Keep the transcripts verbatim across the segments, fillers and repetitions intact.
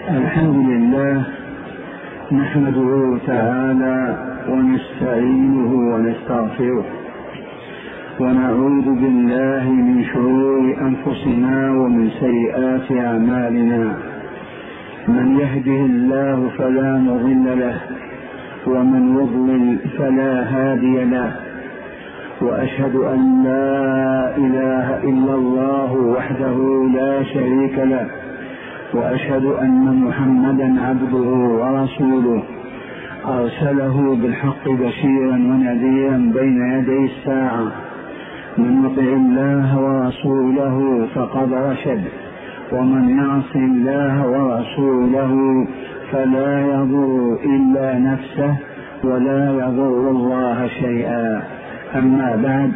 الحمد لله نحمده تعالى ونستعينه ونستغفره ونعوذ بالله من شرور أنفسنا ومن سيئات أعمالنا. من يهده الله فلا مضل له ومن يضلل فلا هادي له، وأشهد أن لا إله إلا الله وحده لا شريك له، وأشهد أن محمدا عبده ورسوله أرسله بالحق بشيرا ونذيرا بين يدي الساعة. من يطع الله ورسوله فقد رشد، ومن يعص الله ورسوله فلا يضر إلا نفسه ولا يضر الله شيئا. أما بعد،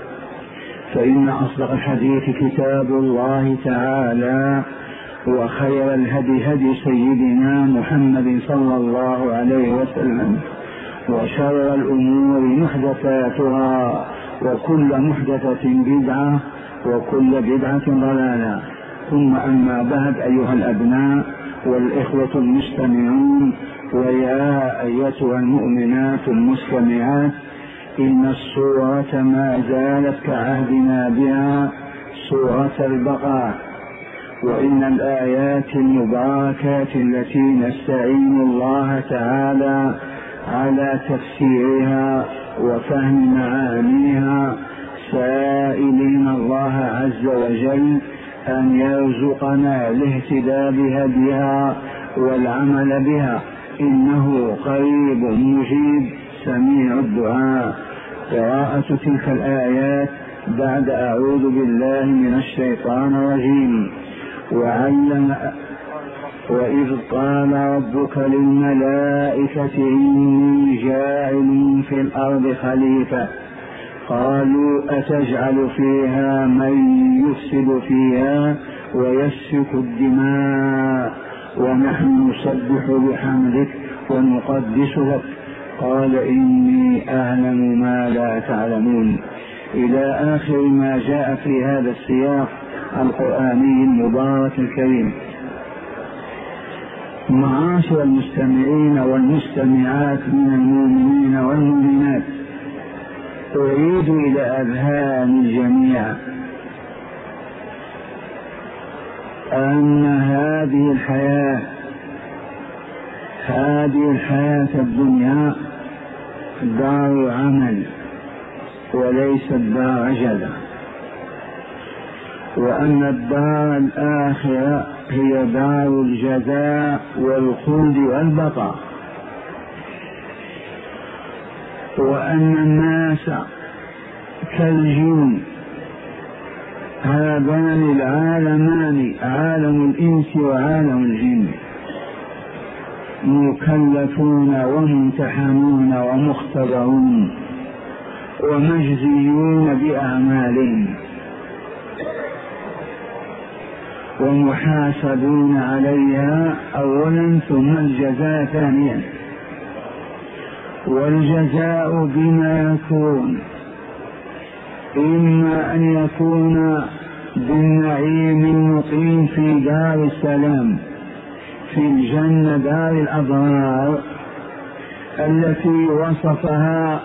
فإن أصدق الحديث كتاب الله تعالى، وخير الهدي هدي سيدنا محمد صلى الله عليه وسلم، وشر الأمور محدثاتها، وكل محدثة بدعة، وكل بدعة ضلالة. ثم أما بعد، أيها الأبناء والإخوة المستمعون، ويا أيتها المؤمنات المستمعات، إن السورة ما زالت كعهدنا بها سورة البقرة، وإن الآيات المباركات التي نستعين الله تعالى على تفسيرها وفهم معانيها، سائلين الله عز وجل أن يرزقنا الاهتداء بهديها والعمل بها، إنه قريب مجيب سميع الدعاء. قراءة تلك الآيات بعد أعوذ بالله من الشيطان الرجيم. وعلم وإذ قال ربك للملائكة إني جاعل في الأرض خليفة قالوا أتجعل فيها من يفسد فيها ويسفك الدماء ونحن نسبح بحمدك ونقدس لك قال إني أعلم ما لا تعلمون، إلى آخر ما جاء في هذا السياق القرآني المبارك الكريم. معاشر المستمعين والمستمعات من المؤمنين والمؤمنات، أريد إلى أذهان الجميع أن هذه الحياة هذه الحياة الدنيا دار عمل وليست دار عجلة، وأن الدار الآخرة هي دار الجزاء والخلد والبقاء، وأن الناس كالجن، هذان العالمان عالم الإنس وعالم الجن، مكلفون وممتحنون ومختبرون ومجزيون بأعمالهم ومحاسبون عليها أولا ثم الجزاء ثانيا. والجزاء بما يكون، إما أن يكون بالنعيم المقيم في دار السلام في الجنة دار الأبرار التي وصفها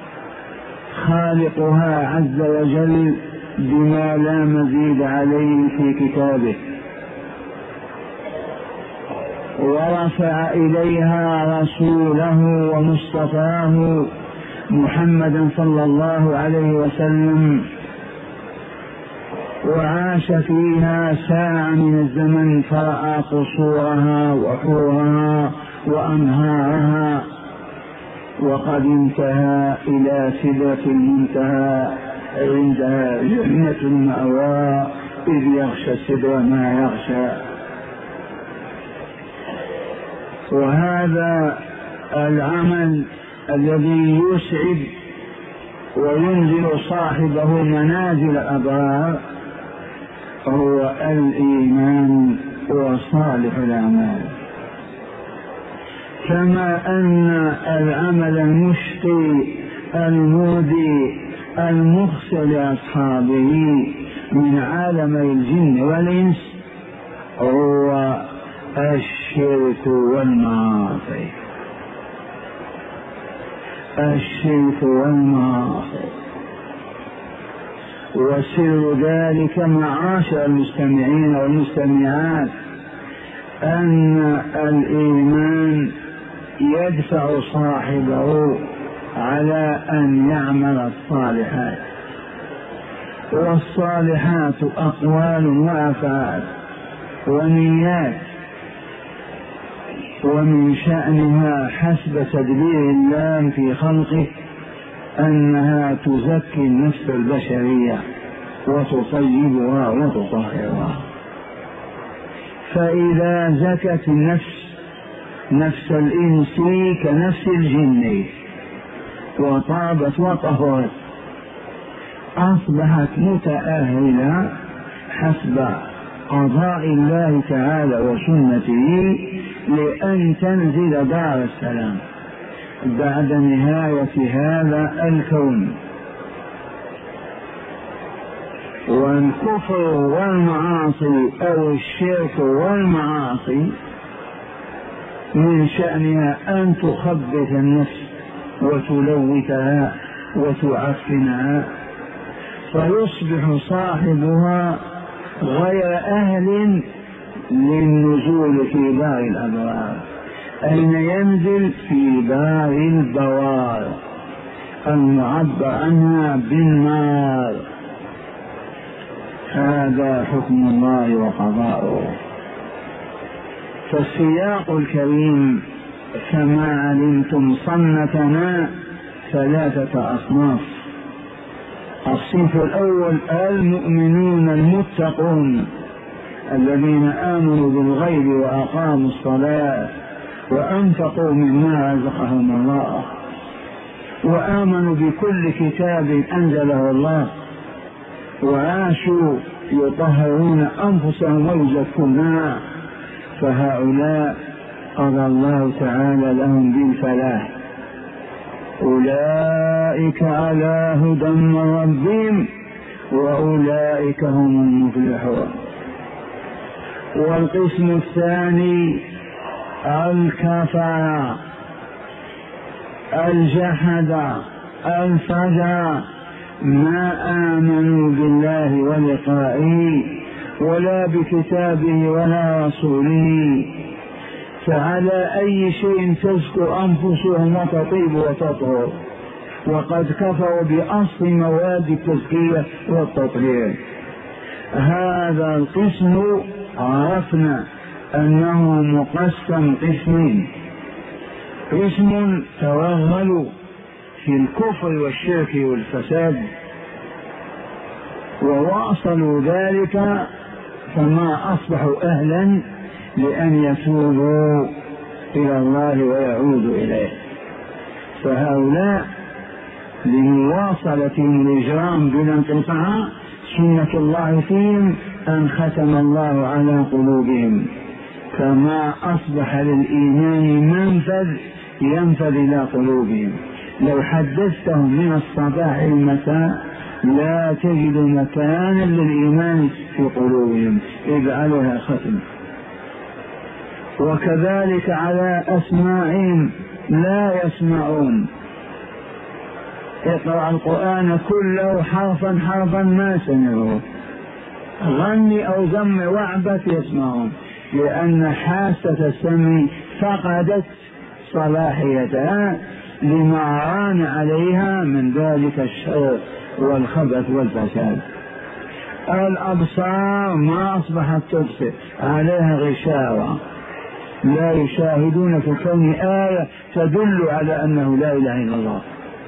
خالقها عز وجل بما لا مزيد عليه في كتابه، ورفع إليها رسوله ومصطفاه محمدا صلى الله عليه وسلم، وعاش فيها ساعة من الزمن فرأى قصورها وحورها وأنهارها، وقد انتهى إلى سدرة المنتهى عندها جنة المأوى إذ يغشى السدر ما يغشى. وهذا العمل الذي يسعد وينزل صاحبه منازل الأبرار هو الإيمان وصالح الأعمال، كما أن العمل المشقي المودي المخسر لأصحابه من عالم الجن والإنس هو الشرك والمعاصي. الشرك والمعاصي وسر ذلك معاشر المستمعين والمستمعات أن الإيمان يدفع صاحبه على أن يعمل الصالحات، والصالحات أقوال وأفعال ونيات، ومن شأنها حسب تدبير الله في خلقه أنها تزكي النفس البشرية وتطيبها وتطهرها. فإذا زكت النفس نفس الإنس كنفس الجن وطابت وطهرت أصبحت متأهلة حسب قضاء الله تعالى وسنته لأن تنزل دار السلام بعد نهاية هذا الكون. والكفر والمعاصي أو الشرك والمعاصي من شأنها أن تخبث النفس وتلوثها وتعفنها، فيصبح صاحبها غير أهل للنزول في دار الأبرار. أين ينزل؟ في دار البوار المعبر عنها بالنار. هذا حكم الله وقضاؤه. فالسياق الكريم كما علمتم صنفنا ثلاثة أصناف. الصنف الأول المؤمنون المتقون الذين آمنوا بالغيب وأقاموا الصلاة وأنفقوا مما رزقهم الله وآمنوا بكل كتاب أنزله الله وعاشوا يطهرون أنفسهم ويزكونها، فهؤلاء قضى الله تعالى لهم بالفلاح. أولئك على هدى من ربهم وأولئك هم المفلحون. والقسم الثاني الكفر الجحد الفجر ما آمنوا بالله ولقائه ولا بكتابه ولا رسوله، فعلى أي شيء تزكو أنفسهم وتطيب وتطهر، وقد كفروا بأصل مواد التزكية والتطهير. هذا القسم عرفنا أنه مقسم قسمين: قسم توغلوا في الكفر والشرك والفساد وواصلوا ذلك فما أصبحوا أهلا لأن يتوبوا إلى الله ويعودوا إليه، فهؤلاء لمواصلتهم الإجرام بلا انقطاع سنة الله فيهم أن ختم الله على قلوبهم، فما أصبح للإيمان منفذ ينفذ إلى قلوبهم. لو حدثتهم من الصباح المساء لا تجد مكانا للإيمان في قلوبهم إذ عليها ختم. وكذلك على أسماعهم لا يسمعون. اقرأ القرآن كله حرفا حرفا ما سمعوه، غني أو ذم واعبث يسمعون، لأن حاسة السمع فقدت صلاحيتها لما ران عليها من ذلك الشر والخبث والفساد. الأبصار ما أصبحت تبصر، عليها غشاوة، لا يشاهدون في الكون آية تدل على أنه لا إله إلا الله.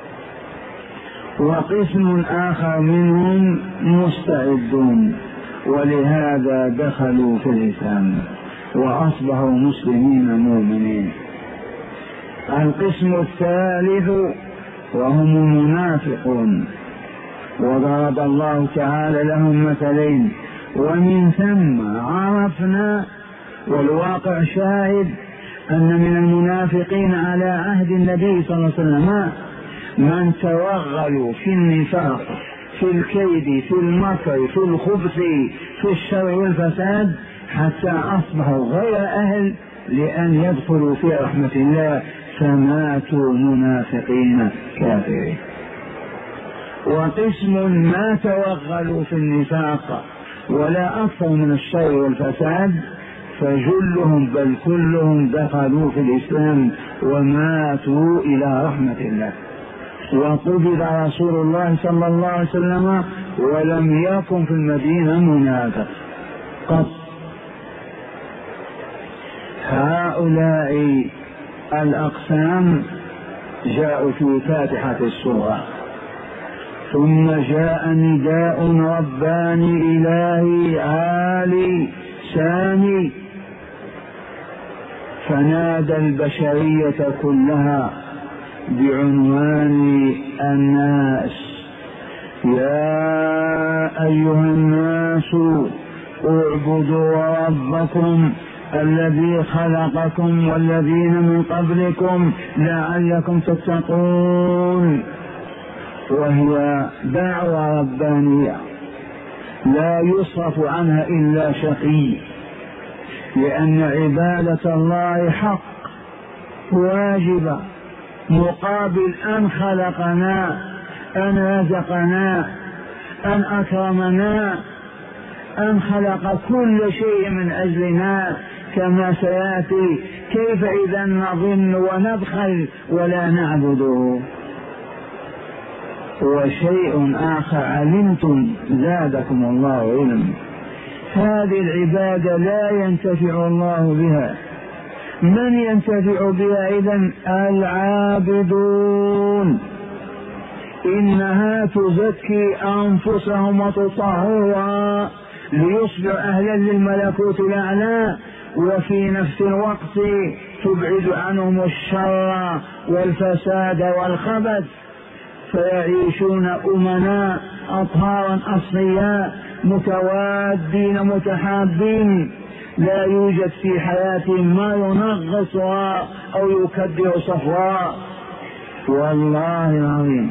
وقسم آخر منهم مستعدون، ولهذا دخلوا في الإسلام وأصبحوا مسلمين مؤمنين. القسم الثالث وهم المنافقون، وضرب الله تعالى لهم مثلين، ومن ثم عرفنا والواقع شاهد أن من المنافقين على عهد النبي صلى الله عليه وسلم من توغلوا في النفاق، في الكيد، في المكر، في الخبث، في الشر والفساد، حتى أصبحوا غير أهل لأن يدخلوا في رحمة الله، فماتوا منافقين كافرين. وقسم ما توغلوا في النفاق ولا أكثر من الشر والفساد، فجلهم بل كلهم دخلوا في الإسلام وماتوا إلى رحمة الله. وقبض رسول الله صلى الله عليه وسلم ولم يكن في المدينة منافق قط. هؤلاء الأقسام جاءوا في فاتحة السورة. ثم جاء نداء رباني إلهي عالي سامي، فنادى البشرية كلها بعنوان الناس: يا أيها الناس اعبدوا ربكم الذي خلقكم والذين من قبلكم لعلكم تتقون. وهي دعوة ربانية لا يصرف عنها إلا شقي، لأن عبادة الله حق واجبة مقابل أن خلقنا، أن رزقنا، أن أكرمنا، أن خلق كل شيء من أجلنا كما سيأتي. كيف إذا نظن ونبخل ولا نعبده؟ وشيء آخر علمتم زادكم الله علما، هذه العبادة لا ينتفع الله بها. من ينتفع بها إذن؟ العابدون. إنها تزكي أنفسهم وتطهرها ليصبح أهلا للملكوت الأعلى، وفي نفس الوقت تبعد عنهم الشر والفساد والخبث، فيعيشون أمنا أطهارا أصفياء متوادين متحابين، لا يوجد في حياتهم ما ينغصها أو يكدر صفواء. والله العظيم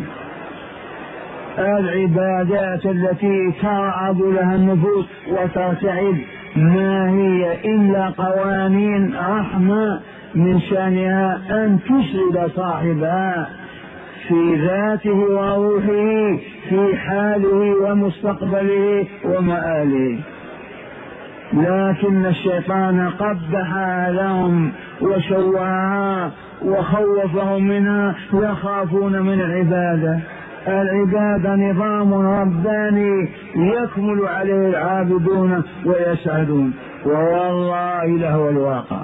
العبادات التي ترعب لها النفوس وترتعب ما هي إلا قوانين رحمة من شأنها أن تسعد صاحبها في ذاته وروحه، في حاله ومستقبله ومآله. لكن الشيطان قبحها لهم وشوهها وخوفهم منها، يخافون من العبادة. العبادة نظام رباني يكمل عليه العابدون ويسعدون، والله لهو الواقع.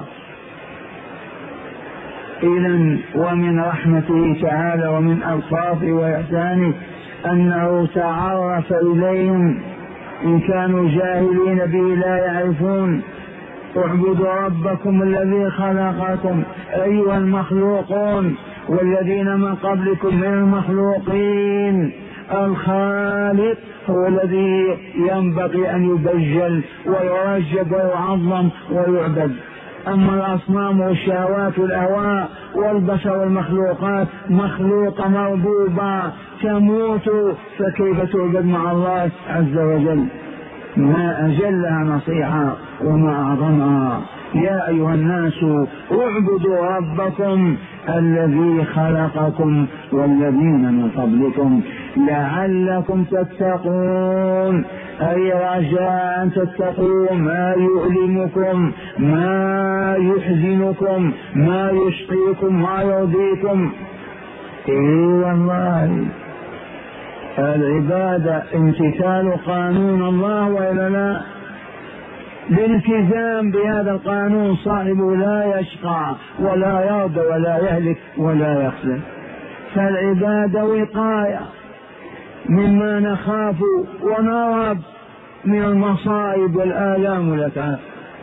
إذن ومن رحمته تعالى ومن ألطافه وإحسانه أنه تعرف إليهم إن كانوا جاهلين به لا يعرفون. اعبدوا ربكم الذي خلقكم أيها المخلوقون والذين من قبلكم من المخلوقين. الخالق هو الذي ينبغي أن يبجل ويرجب ويعظم ويعبد. أما الأصنام والشهوات والأهواء والبشر والمخلوقات مخلوقة مربوبة تموت، فكيف تعبد مع الله عز وجل؟ ما أجلها نصيحة وما أعظمها. يا أيها الناس اعبدوا ربكم الذي خلقكم والذين من قبلكم لعلكم تتقون، أي رجاء أن تتقوا ما يؤلمكم، ما يحزنكم، ما يشقيكم، ما يرضيكم. إيه والله العبادة امتثال قانون الله وإلا لا؟ بالالتزام بهذا القانون صاحبه لا يشقى ولا يرضى ولا يهلك ولا يخسر. فالعبادة وقاية مما نخاف ونرهب من المصائب والآلام والأتعاب.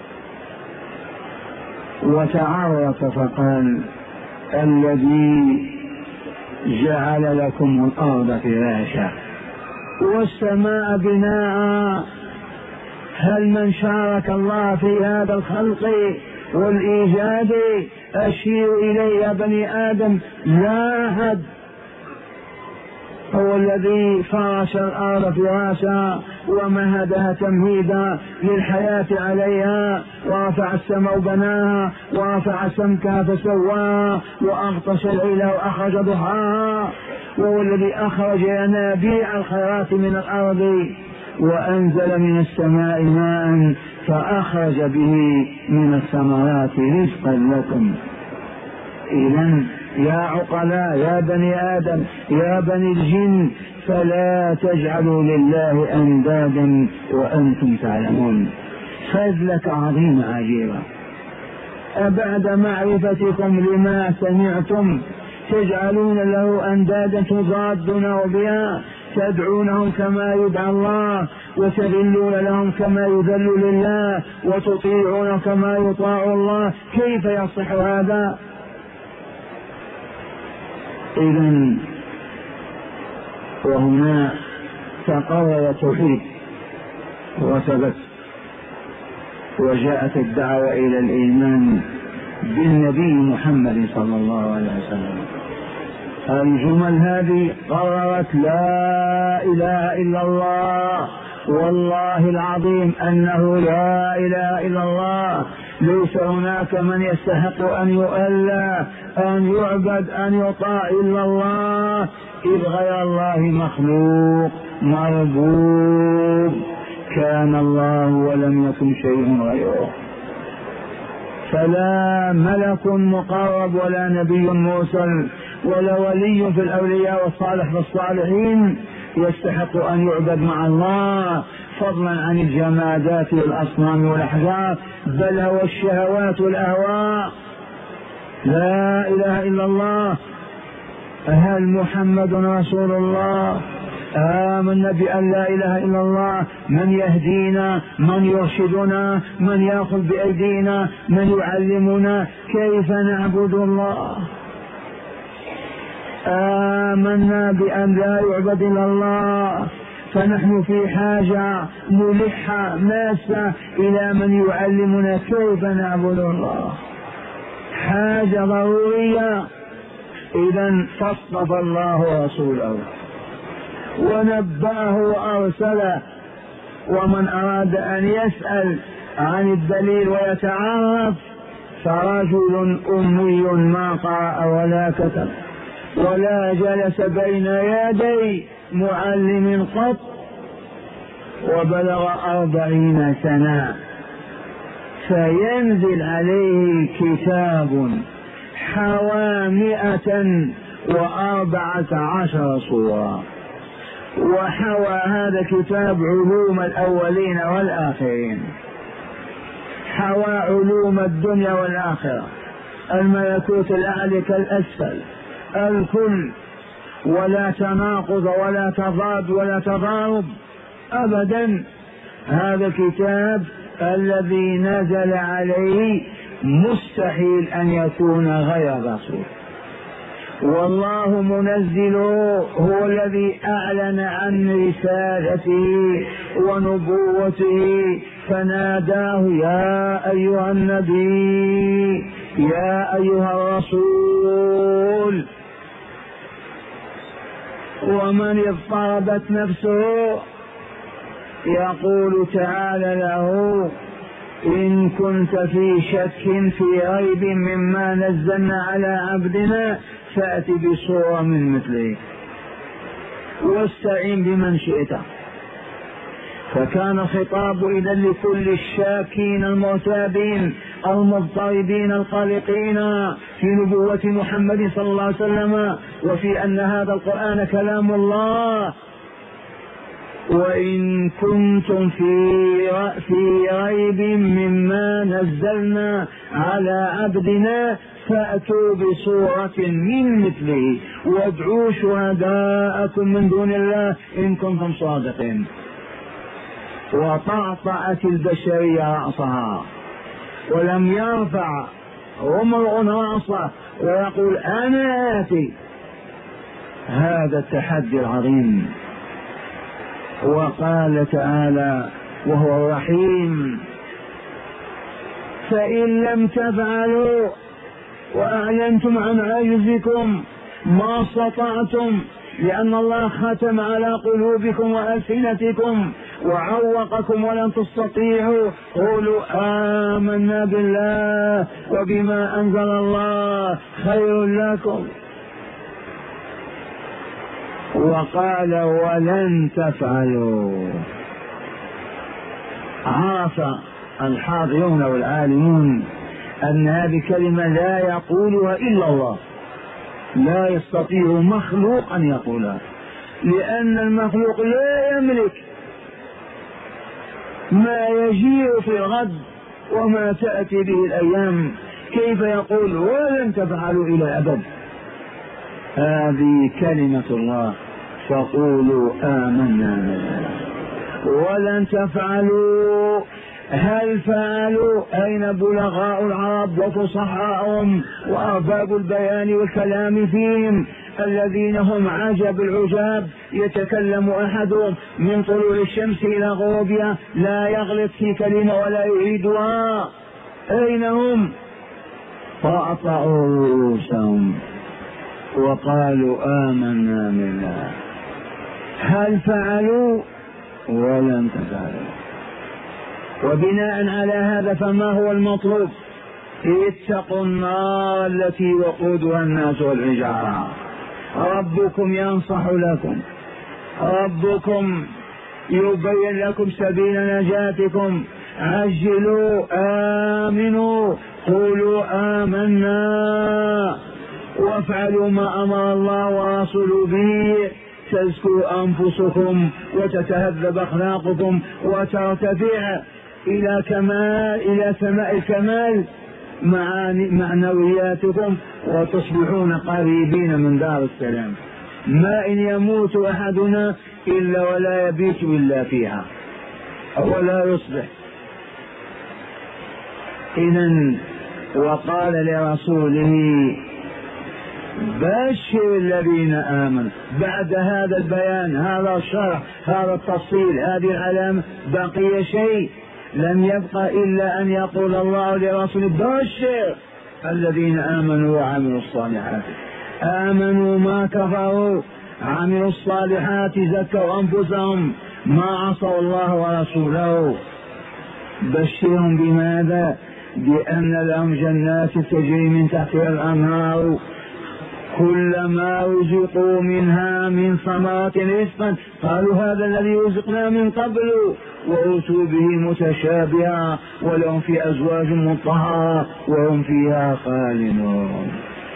وتعرف فقال الذي جعل لكم الأرض فراشا والسماء بناء. هل من شارك الله في هذا الخلق والإيجاد؟ أشير إليه يا بني آدم لا أحد. هو الذي فرش الأرض فراشا ومهدها تمهيدا للحياة عليها، ورفع السماء وبناها، ورفع سمكها فسواها، وأغطش الليل وأخرج ضحاها. وهو الذي أخرج ينابيع الخيرات من الأرض، وأنزل من السماء ماء فأخرج به من الثمرات رزقا لكم. إذن يا عقلاء، يا بني آدم، يا بني الجن، فلا تجعلوا لله أندادا وأنتم تعلمون. فزلة عظيمة عجيبة. أبعد معرفتكم لما سمعتم تجعلون له أندادا تضادونه بها، تدعونهم كما يدعى الله، وتذلون لهم كما يذل لله، وتطيعون كما يطاع الله. كيف يصح هذا؟ إذن وهنا تقرر التوحيد وثبت، وجاءت الدعوة إلى الإيمان بالنبي محمد صلى الله عليه وسلم. الجمل هذه قررت لا إله إلا الله، والله العظيم أنه لا إله إلا الله، ليس هناك من يستحق أن يؤلى، أن يعبد، أن يطاع إلا الله، إذ غير الله مخلوق مربوب. كان الله ولم يكن شيء غيره، فلا ملك مقرب ولا نبي مرسل ولا ولي في الأولياء والصالح في الصالحين يستحق أن يعبد مع الله، فضلا عن الجمادات والأصنام والأحجار، بل هو الشهوات والأهواء. لا إله إلا الله. هل محمد رسول الله؟ آمنا بأن لا إله إلا الله. من يهدينا، من يرشدنا، من يأخذ بأيدينا، من يعلمنا كيف نعبد الله. آمنا بأن لا يعبد إلا الله، فنحن في حاجة ملحة ماسة إلى من يعلمنا كيف نعبد الله، حاجة ضرورية. إذن فاصطفى الله رسوله ونبأه وأرسله. ومن أراد أن يسأل عن الدليل ويتعرف، فرجل أمي ما قرأ ولا كتب ولا جلس بين يدي معلم قط، وبلغ أربعين سنة، فينزل عليه كتاب حوى مئة وأربعة عشر صورة، وحوى هذا الكتاب علوم الأولين والآخرين، حوى علوم الدنيا والآخرة، الملكوت الأعلى كالأسفل، الكل، ولا تناقض ولا تضاد ولا تضارب أبدا. هذا الكتاب الذي نزل عليه مستحيل أن يكون غير رسول، والله منزله هو الذي أعلن عن رسالته ونبوته، فناداه يا أيها النبي، يا أيها الرسول. ومن اضطربت نفسه يقول تعالى له إن كنت في شك في ريب مما نزلنا على عبدنا فأت بصورة من مثله واستعين بمن شئت. فكان الخطاب إذا لكل الشاكين المرتابين المضطربين القلقين في نبوة محمد صلى الله عليه وسلم، وفي أن هذا القرآن كلام الله. وإن كنتم في في ريب مما نزلنا على عبدنا فأتوا بصورة من مثله وادعوا شهداءكم من دون الله إن كنتم صادقين. وطعطعت البشرية رأسها ولم يرفع امرؤ رأسه ويقول أنا آتي. هذا التحدي العظيم. وقال تعالى وهو الرحيم فإن لم تفعلوا وأعلنتم عن عجزكم ما استطعتم لأن الله ختم على قلوبكم وألسنتكم وعوقكم ولن تستطيعوا. قولوا آمنا بالله وبما أنزل الله خير لكم. وقال ولن تفعلوا. عرف الحاضرون والعالمون أن هذه كلمة لا يقولها إلا الله، لا يستطيع مخلوق أن يقولها، لأن المخلوق لا يملك ما يجيء في الغد وما تأتي به الأيام. كيف يقول ولن تفعلوا إلى الأبد؟ هذه كلمة الله. فقولوا آمنا بالله ولن تفعلوا. هل فعلوا؟ أين بلغاء العرب وفصحاءهم وأرباب البيان والكلام فيهم الذين هم عجب العجاب؟ يتكلم أحدهم من طلوع الشمس إلى غروبها لا يغلط في كلمة ولا يعيدها. أين هم؟ فأطأوا رؤوسهم وقالوا آمنا بالله. هل فعلوا؟ ولن تفعلوا. وبناء على هذا فما هو المطلوب؟ اتقوا النار التي وقودها الناس والحجارة. ربكم ينصح لكم، ربكم يبين لكم سبيل نجاتكم. عجلوا آمنوا قولوا آمنا وافعلوا ما أمر الله ورسوله به تزكو أنفسكم وتتهذب أخلاقكم وترتفع إلى كمال إلى سماء الكمال معنوياتكم وتصبحون قريبين من دار السلام. ما إن يموت أحدنا إلا ولا يبيت إلا فيها ولا يصبح. إذن وقال لرسوله بشر الذين آمنوا. بعد هذا البيان، هذا الشرح، هذا التفصيل، هذه العلامة، بقي شيء لم يبقى إلا أن يقول الله لرسوله بشر الذين آمنوا وعملوا الصالحات. آمنوا ما كفروا، عملوا الصالحات، زكوا أنفسهم، ما عصوا الله ورسوله. بشرهم بماذا؟ بأن لهم جنات تجري من تحتها الأنهار كلما رزقوا منها من ثمرات رزقا قالوا هذا الذي رزقنا من قبل وأتوا به متشابها ولهم في أزواج مطهرة وهم فيها خالدون.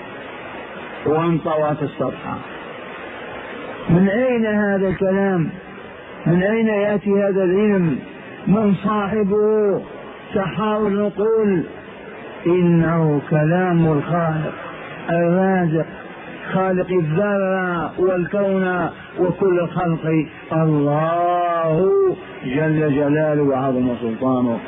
وانطوت الصفحة. من أين هذا الكلام؟ من أين يأتي هذا العلم؟ من صاحبه؟ سحار النقول. إنه كلام الخالق الرازق خالق الذرة والكون وكل الخلق الله جل جلاله وعظم سلطانه.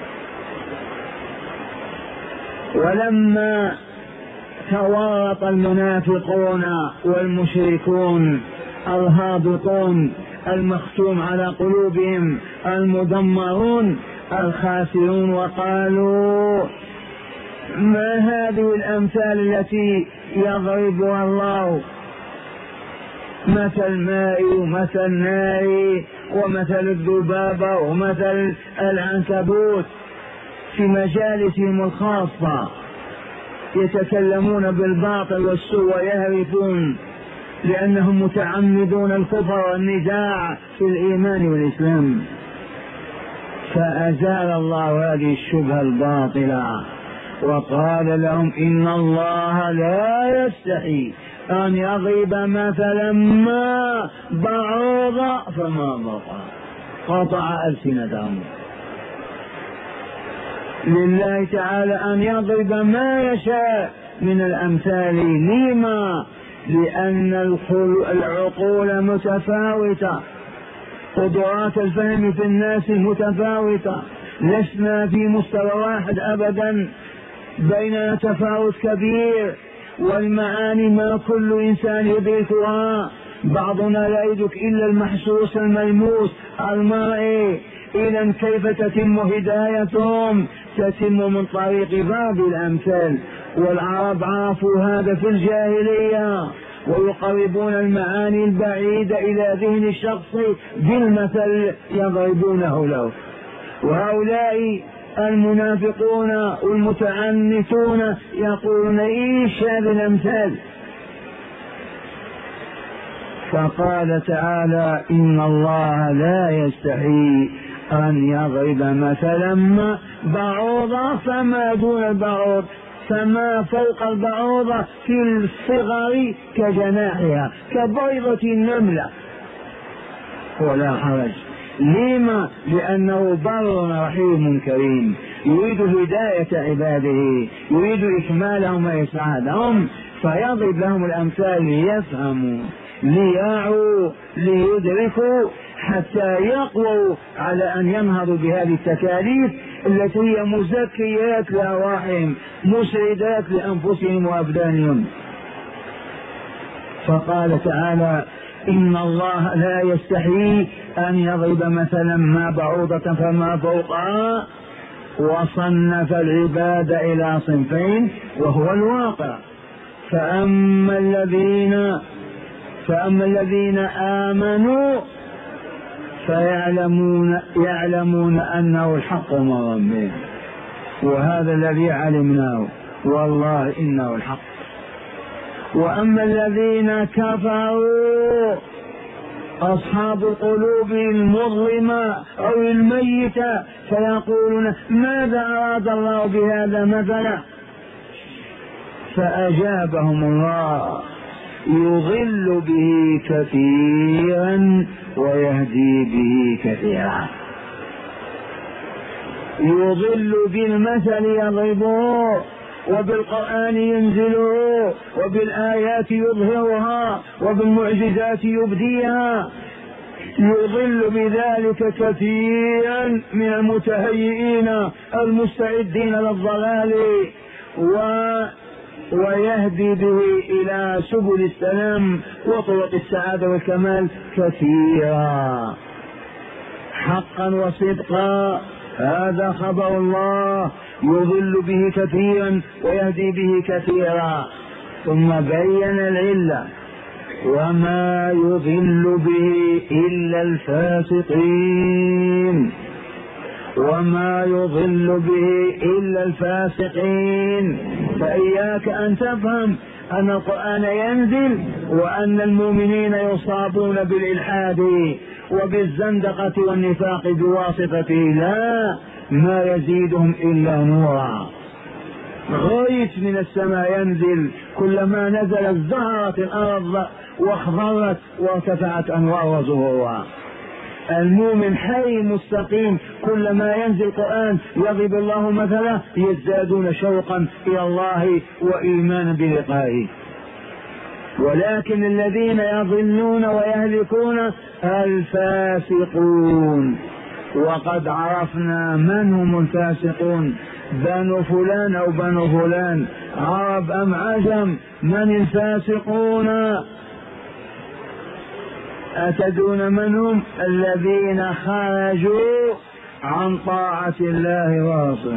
ولما تورط المنافقون والمشركون الهابطون المختوم على قلوبهم المدمرون الخاسرون وقالوا ما هذه الأمثال التي يضربها الله؟ مثل الماء ومثل النار ومثل الذبابة ومثل العنكبوت. في مجالسهم الخاصة يتكلمون بالباطل والسوء ويهرفون لأنهم متعمدون الكفر والنزاع في الإيمان والإسلام. فأزال الله هذه الشبهة الباطلة وقال لهم إن الله لا يستحي أن يضرب مثلا ما بعوضة فما بقى. قطع ألسنتهم. لله تعالى أن يضرب ما يشاء من الأمثال. لما؟ لأن العقول متفاوتة، قدرات الفهم في الناس متفاوتة، لسنا في مستوى واحد أبدا، بيننا تفاوت كبير، والمعاني ما كل إنسان يدركها. بعضنا لا يدرك إلا المحسوس الملموس المرئي. إذا كيف تتم هدايتهم؟ تتم من طريق بعض الأمثال. والعرب عرفوا هذا في الجاهلية ويقربون المعاني البعيدة إلى ذهن الشخص بالمثل يضربونه له. وهؤلاء المنافقون والمتعنتون يقولون إيش هذه الأمثال؟ فقال تعالى إن الله لا يستحي أن يضرب مثلا ما بعوضة فما دون البعوض فما فوق البعوضة في الصغر كجناحها كبيضة النملة ولا حرج. لما؟ لأنه بر رحيم كريم يريد هداية عباده، يريد إكمالهم وإسعادهم، فيضرب لهم الأمثال ليفهموا ليعوا ليدركوا حتى يقووا على أن ينهضوا بهذه التكاليف التي هي مزكيات لأرواحهم مسعدات لأنفسهم وأبدانهم. فقال تعالى إن الله لا يستحي أن يضرب مثلا ما بعوضة فما فوقها، وصنف العباد إلى صنفين وهو الواقع. فأما الذين فأما الذين آمنوا فيعلمون يعلمون أنه الحق من ربهم، وهذا الذي علمناه والله إنه الحق. وأما الذين كفروا أصحاب القلوب المظلمة أو الميتة فيقولون ماذا أراد الله بهذا مثلا؟ فأجابهم الله يضل به كثيرا ويهدي به كثيرا. يضل بالمثل يضربه، وبالقرآن ينزله، وبالآيات يظهرها، وبالمعجزات يبديها. يضل بذلك كثيرا من المتهيئين المستعدين للضلال، و ويهدي به إلى سبل السلام وطرق السعادة والكمال كثيرا. حقا وصدقا هذا خبر الله، يضل به كثيرا ويهدي به كثيرا. ثم بين العلة وما يضل به إلا الفاسقين، وما يضل به إلا الفاسقين. فإياك أن تفهم أن القرآن ينزل وأن المؤمنين يصابون بالإلحاد وبالزندقة والنفاق بواسطته، لا، ما يزيدهم إلا نورا. غيث من السماء ينزل، كلما نزلت زهرت الأرض واخضرت وارتفعت أنوار وزهورها. المؤمن حي مستقيم، كلما ينزل القرآن يضرب الله مثلا يزدادون شوقا إلى الله وإيمانا بلقائه. ولكن الذين يضلون ويهلكون الفاسقون، وقد عرفنا من هم الفاسقون، بنو فلان أو بنو فلان، عرب أم عجم. من الفاسقون؟ أتدون من هم؟ الذين خرجوا عن طاعة الله ورسوله،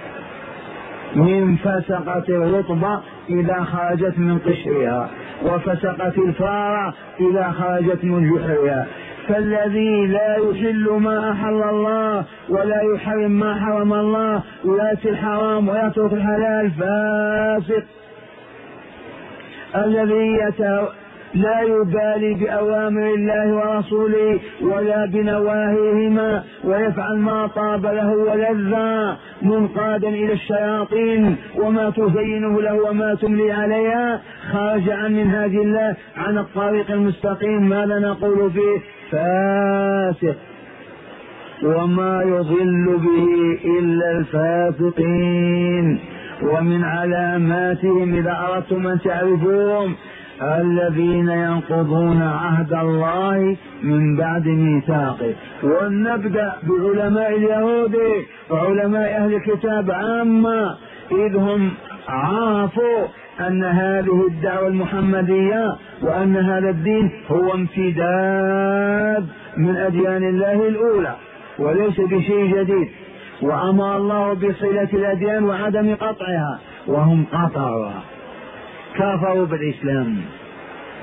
من فسقة الرطبة إذا خرجت من قشرها، وفسقة الفارة إذا خرجت من جحرها. فالذي لا يحل ما أحل الله ولا يحرم ما حرم الله ويأتي الحرام ويترك الحلال فاسق. الذي يتر لا يبالي بأوامر الله ورسوله ولا بنواهيهما ويفعل ما طاب له ولذا، منقادا إلى الشياطين وما تزينه له وما تملي عليها، خارج عن منهاج الله عن الطريق المستقيم. ماذا نقول فيه؟ فاسق. وما يضل به إلا الفاسقين. ومن علاماتهم إذا أردتم أن تعرفوهم الذين ينقضون عهد الله من بعد ميثاقه. ونبدأ بعلماء اليهود وعلماء أهل الكتاب عامة، إذ هم عرفوا أن هذه الدعوة المحمدية وأن هذا الدين هو امتداد من أديان الله الأولى وليس بشيء جديد، وأمر الله بصلة الأديان وعدم قطعها، وهم قطعوها، كفروا بالإسلام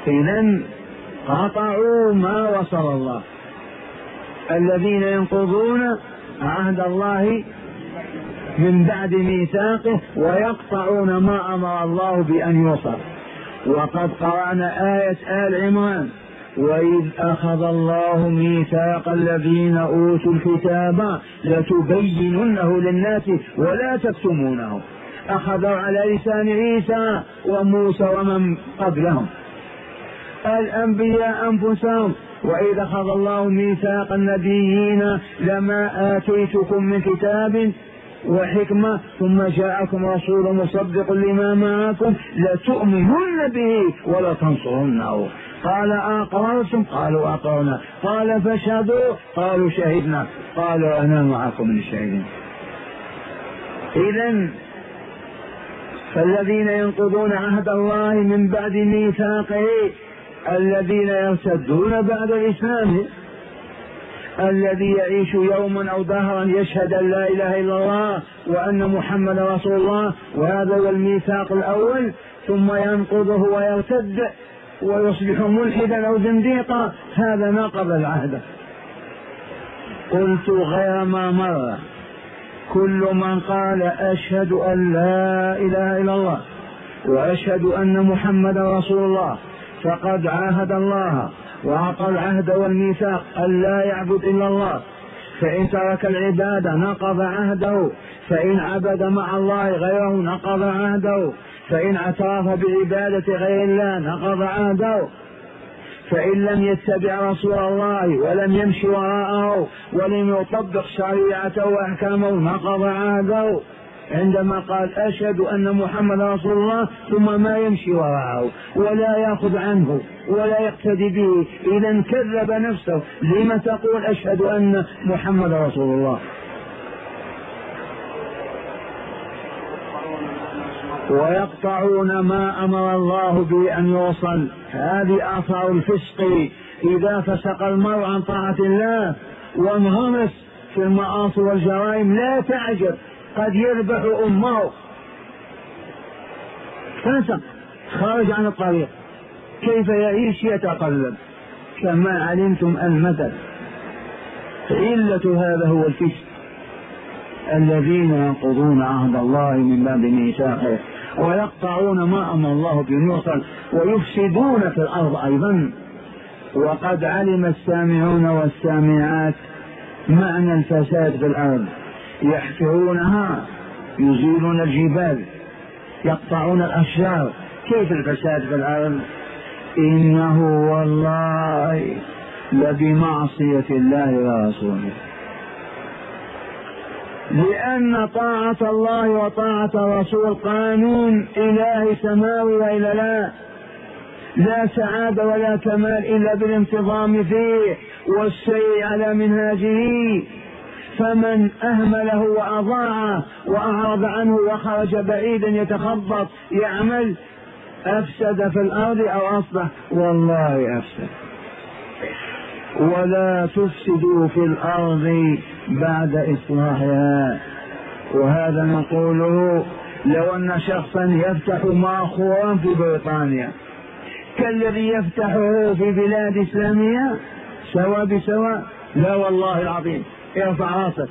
إذن قطعوا ما وصل الله. الذين ينقضون عهد الله من بعد ميثاقه ويقطعون ما أمر الله بأن يوصل. وقد قرأنا آية آل عمران: وإذ أخذ الله ميثاق الذين أوتوا الكتاب لتبيننه للناس ولا تكتمونه. أخذوا على لسان عيسى وموسى ومن قبلهم الأنبياء أنفسهم: وإذ أخذ الله ميثاق النبيين لما آتيتكم من كتاب وحكمة ثم جاءكم رسول مصدق لما معكم لتؤمنن به ولا تنصرنه. قال أقررتم؟ قالوا أقررنا. قال فاشهدوا؟ قالوا شهدنا. قالوا أنا معكم من الشهيدين. إذن فالذين ينقضون عهد الله من بعد ميثاقه الذين يرتدون بعد الإسلام، الذي يعيش يوما أو دهرا يشهد أن لا إله إلا الله وأن محمد رسول الله، وهذا هو الميثاق الأول، ثم ينقضه ويرتد ويصبح ملحدا أو زنديقا، هذا نقض العهد. قلت غير ما مر: كل من قال أشهد أن لا إله إلا الله وأشهد أن محمد رسول الله فقد عاهد الله وأعطى العهد والميثاق أن لا يعبد إلا الله، فإن ترك العبادة نقض عهده، فإن عبد مع الله غيره نقض عهده، فإن اعترف بعبادة غير الله نقض عهده، فإن لم يتبع رسول الله ولم يمشي وراءه ولم يطبق شريعته وأحكامه نقض عهده. عندما قال أشهد أن محمد رسول الله ثم ما يمشي وراءه ولا يأخذ عنه ولا يقتدي به، إذا كذب نفسه. لما تقول أشهد أن محمد رسول الله؟ ويقطعون ما أمر الله به أن يوصل. هذه آثار الفسق. إذا فسق المرء عن طاعة الله وانغمس في المعاصي والجرائم لا تعجب، قد يذبح أمه. فسق، خارج عن الطريق، كيف يعيش؟ يتقلب. كما علمتم المثل. علة هذا هو الفسق. الذين ينقضون عهد الله من باب ميثاقه ويقطعون ما أمر الله به يوصل ويفسدون في الأرض أيضا. وقد علم السامعون والسامعات معنى الفساد في الأرض: يحفرونها، يزيلون الجبال، يقطعون الأشجار. كيف الفساد في الأرض؟ إنه والله لبمعصية الله ورسوله. لأن طاعة الله وطاعة الرسول قانون إلهي سماوي وإلا لا، لا سعادة ولا كمال إلا بالانتظام فيه والسير على منهاجه. فمن أهمله وأضاعه وأعرض عنه وخرج بعيدا يتخبط يعمل أفسد في الأرض أو أصلح؟ والله أفسد. ولا تفسدوا في الأرض بعد إصلاحها. وهذا نقوله لو أن شخصا يفتح مأخورا في بريطانيا كالذي يفتحه في بلاد إسلامية سواء بسواء، لا والله العظيم، ارفع راسك.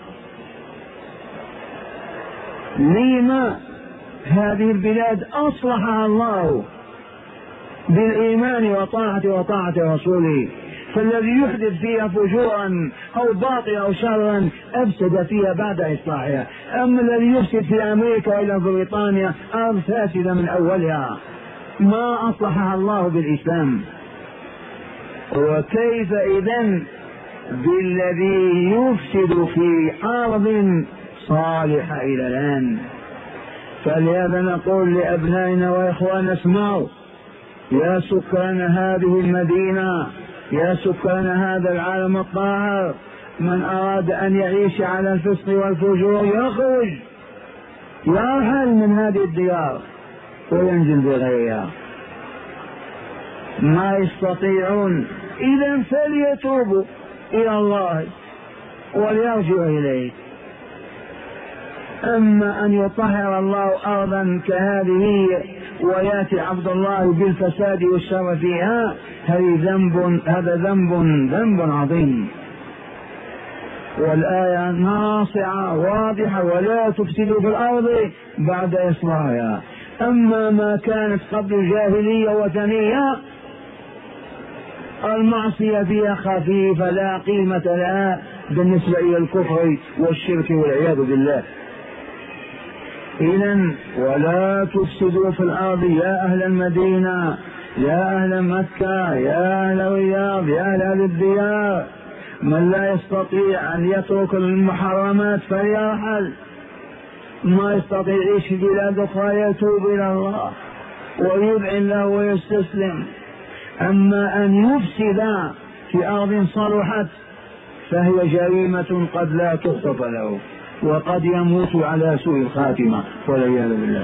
لما؟ هذه البلاد أصلحها الله بالإيمان وطاعة وطاعة رسوله، فالذي يحدث فيها فجورا أو باطلا أو شرا أفسد فيها بعد إصلاحها. أما الذي يفسد في أمريكا وإلى بريطانيا أرض فاسدة من أولها، ما أصلحها الله بالإسلام. وكيف إذن بالذي يفسد في أرض صالحة إلى الآن؟ فلهذا نقول لأبنائنا وإخواننا: اسمعوا يا سكان هذه المدينة، يا سكان هذا العالم الطاهر، من أراد أن يعيش على الفسق والفجور يخرج، يرحل من هذه الديار وينزل بغيرها. ما يستطيعون، إذا فليتوبوا إلى الله وليرجعوا إليه. أما أن يطهر الله أرضا كهذه ويأتي عبد الله بالفساد والشر فيها، هذا ذنب هذا ذنب ذنب عظيم. والآية ناصعة واضحة: ولا تفسدوا في الأرض بعد إصلاحها. أما ما كانت قبل جاهلية وثنية المعصية فيها خفيفة لا قيمة لها بالنسبة إلى الكفر والشرك والعياذ بالله. إذن ولا تفسدوا في الأرض يا أهل المدينة، يا أهل مكة، يا أهل الرياض، يا أهل الديار. من لا يستطيع أن يترك المحرمات فليرحل، ما يستطيع يعيش في بلاد أخرى يتوب إلى الله ويذعن له ويستسلم. أما أن يفسد في أرض صلحت فهي جريمة قد لا تغفر له، وقد يموت على سوء الخاتمة والعياذ بالله.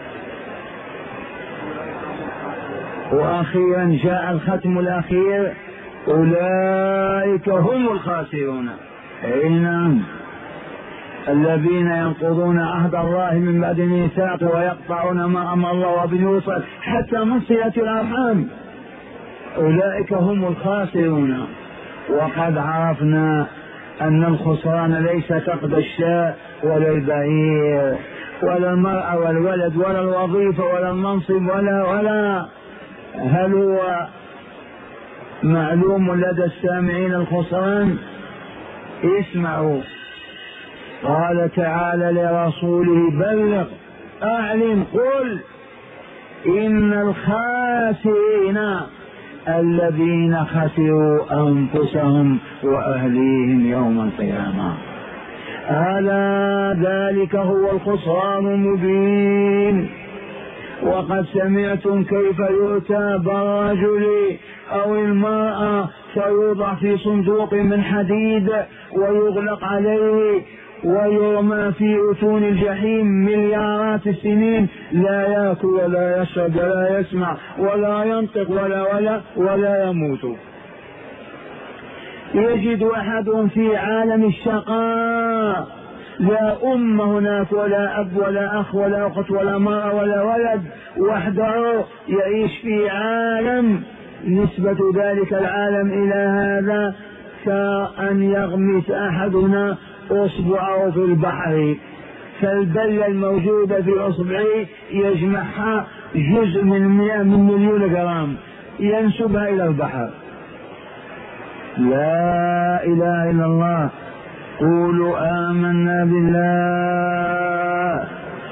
وأخيرا جاء الختم الأخير: أولئك هم الخاسرون. أي نعم، الذين ينقضون عهد الله من بعد ميثاقه ويقطعون ما أمر الله به يوصل حتى من صلة الأرحام، أولئك هم الخاسرون. وقد عرفنا أن الخسران ليس فقد الشاء ولا البعير ولا المرأة والولد ولا الوظيفة ولا المنصب ولا ولا هل هو معلوم لدى السامعين الخسران؟ اسمعوا، قال تعالى لرسوله: بلغ، أعلم، قل إن الخاسرين الذين خسروا أنفسهم وأهليهم يوم القيامة. ألا ذلك هو الخسران المبين. وقد سمعتم كيف يؤتى بالرجل أو المرأة فيوضع في صندوق من حديد ويغلق عليه ويرمى في أتون الجحيم مليارات السنين، لا يأكل ولا يشرب ولا يسمع ولا ينطق ولا ولا ولا يموت. يجد أحدهم في عالم الشقاء لا أم هناك ولا أب ولا أخ ولا أخت ولا مرأة ولا ولد، وحده يعيش في عالم نسبة ذلك العالم إلى هذا كأن يغمس أحدنا أصبعه في البحر، فالبلة الموجودة في أصبعه يجمعها جزء من مئة من مليون جرام ينسبها إلى البحر. لا إله إلا الله. قولوا آمنا بالله.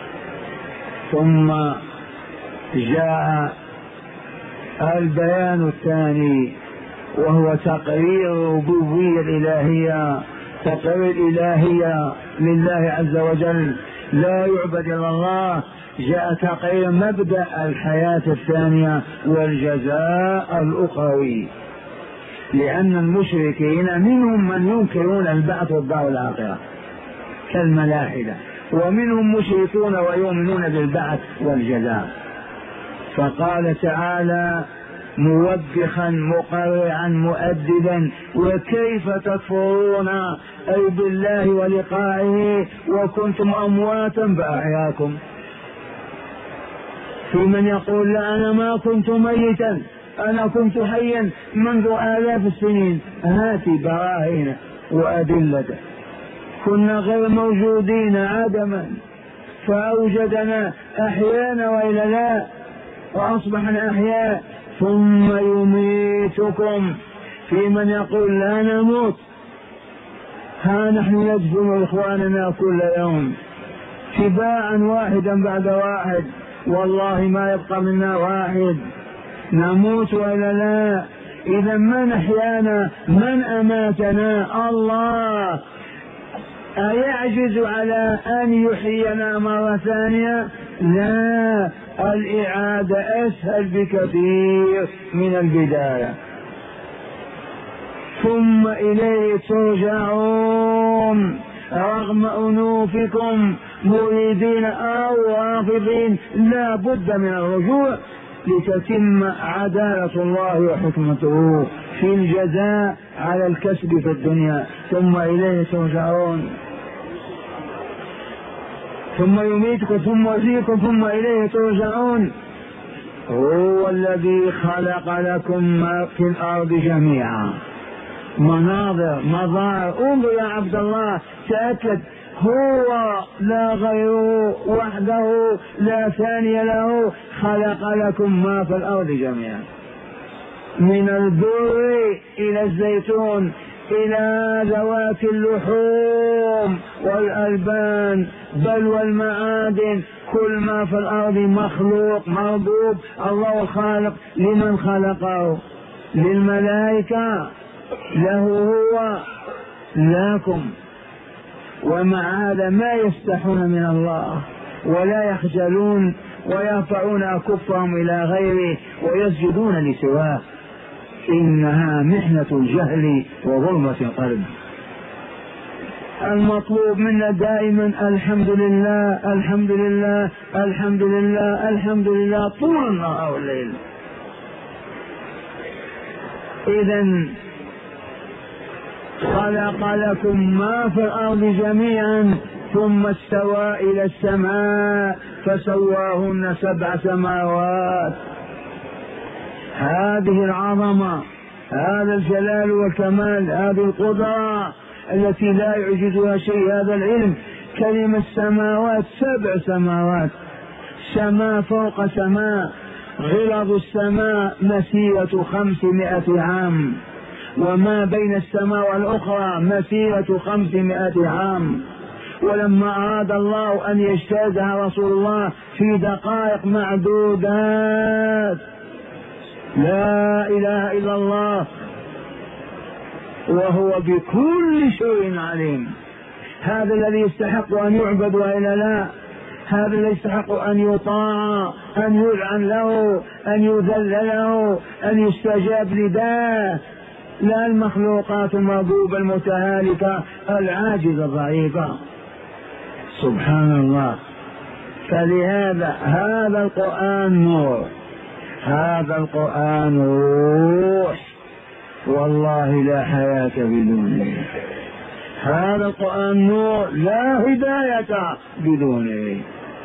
ثم جاء البيان الثاني وهو تقرير الربوبية الإلهية، تقرير الإلهية لله عز وجل، لا يعبد إلا الله. جاء تقرير مبدأ الحياة الثانية والجزاء الأخروي، لأن المشركين منهم من ينكرون البعث والدار الآخرة كالملاحدة، ومنهم مشركون ويؤمنون بالبعث والجزاء. فقال تعالى موبخا مقرعا مؤدبا: وكيف تكفرون أي بالله ولقائه وكنتم أمواتا فأحياكم. في من يقول: لا أنا ما كنت ميتا، أنا كنت حيا منذ آلاف السنين. هاتي براهين وأدلة. كنا غير موجودين عدما فأوجدنا أحيانا وإلا لا، وأصبحنا أحياء ثم يميتكم. في من يقول: لا نموت، ها نحن ندفن إخواننا كل يوم تباعا واحدا بعد واحد، والله ما يبقى منا واحد، نموت وإلا لا. إذا من أحيانا؟ من أماتنا؟ الله. أيعجز على أن يحيينا مرة ثانية؟ لا، الإعادة أسهل بكثير من البداية. ثم إليه ترجعون رغم أنوفكم مريدين أو رافضين، لا بد من الرجوع لتتم عدالة الله وحكمته في الجزاء على الكسب في الدنيا. ثم إليه ترجعون. ثم يميتكم ثم يحييكم ثم إليه ترجعون. هو الذي خلق لكم ما في الأرض جميعا، مناظر مظاهر. انظر يا عبد الله، تأكد، هو لا غيره وحده لا ثاني له، خلق لكم ما في الأرض جميعا، من البر إلى الزيتون إلى ذوات اللحوم والألبان بل والمعادن، كل ما في الأرض مخلوق مربوب. الله الخالق لمن خلقه؟ للملائكة، له هو، لكم. ومع هذا ما يستحون من الله ولا يخجلون ويرفعون أكفهم إلى غيره ويسجدون لسواه. إنها محنة الجهل وظلمة القلب. المطلوب منا دائما الحمد لله الحمد لله الحمد لله الحمد لله طول النهار والليل. إذن خلق لكم ما في الأرض جميعا ثم استوى إلى السماء فسواهن سبع سماوات. هذه العظمة، هذا الجلال والكمال، هذه القدرة التي لا يعجزها شيء، هذا العلم. كلمة سماوات، سبع سماوات، سماء فوق سماء. غلظ السماء مسيرة خمسمائة عام، وما بين السماء والأخرى مسيرة خمسمائة عام. ولما أراد الله أن يجتازها رسول الله في دقائق معدودات. لا إله إلا الله، وهو بكل شيء عليم. هذا الذي يستحق أن يعبد وإلا لا؟ هذا الذي يستحق أن يطاع، أن يلعن له، أن يذل له، أن يستجاب لداه، لا المخلوقات المربوبة المتهالكة العاجزة الضعيفة. سبحان الله. فلهذا هذا القرآن نور، هذا القرآن روح، والله لا حياة بدونه. هذا القرآن نور، لا هداية بدونه.